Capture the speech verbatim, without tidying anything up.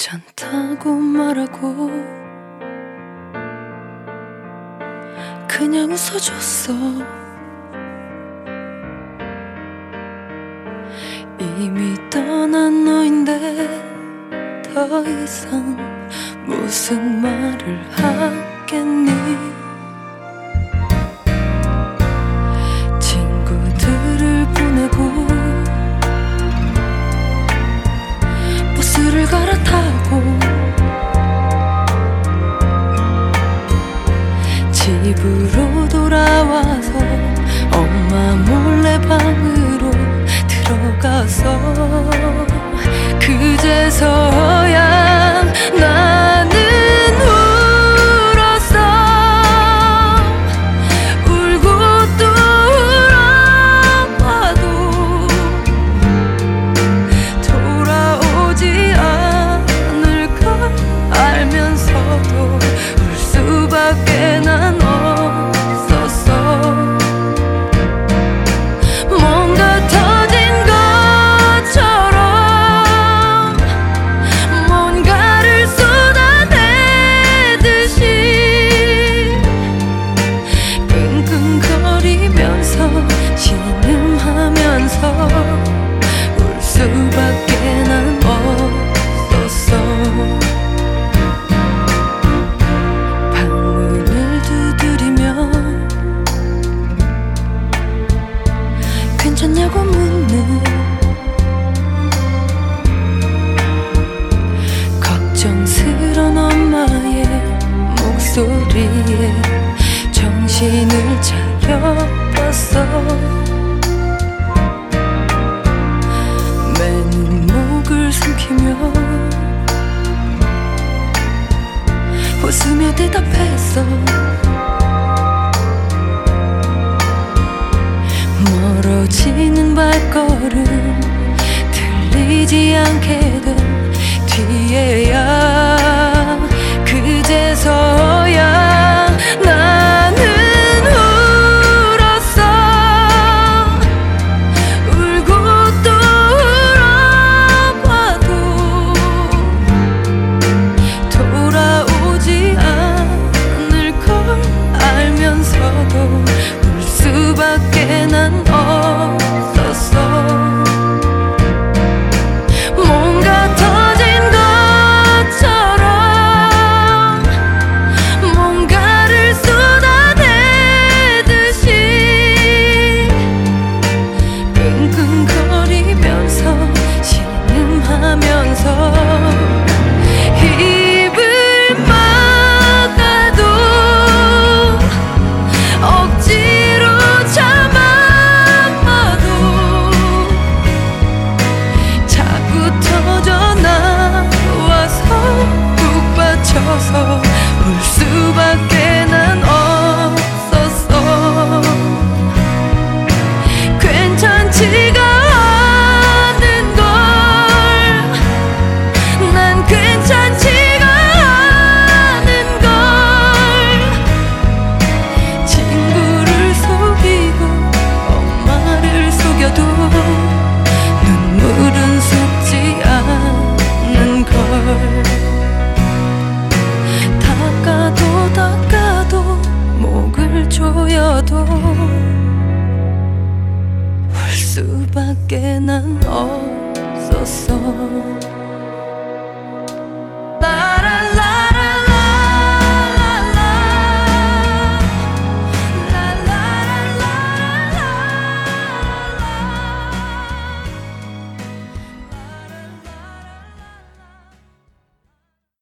괜찮다고 말하고 그냥 웃어줬어. 이미 떠난 너인데 더 이상 무슨 말을 하겠니. 친구들을 보내고 버스를 갈아타고 집으로 돌아와서 엄마 몰래 방으로 들어가서 그제서야 나는 울었어. 울고 또 울어봐도 돌아오지 않을 걸 알면서도 울 수밖에 난 없었어. 뭔가 터진 것처럼 뭔가를 쏟아내듯이 끙끙거리면서 신음하면서 울 수밖에 난 없었어. 방문을 두드리며 괜찮냐고 묻는 걱정스런 엄마의 목소리에 정신을 차려봤어. 맨 목을 숨기며 웃으며 대답했어. 멀어지는 발걸음 들리지 않게 된 뒤에야 그제서야 나는 울었어. 울고 또 울어봐도 돌아오지 않을 걸 알면서도 울 수밖에 난 없었어. 뭔가 터진 것처럼 뭔가를 쏟아내듯이 끙끙거리면서 신음하면서 입을 막아도 억지로 참아도 자꾸 터져 나와서 푹 받쳐서 울 수밖에 난 없었어. 괜찮지가 않은 걸 난 괜찮지가 않은 걸 친구를 속이고 엄마를 속여도 눈물은 속지 않는 걸. 닦아도 닦아도 목을 조여도 울 수밖에 난 없었어.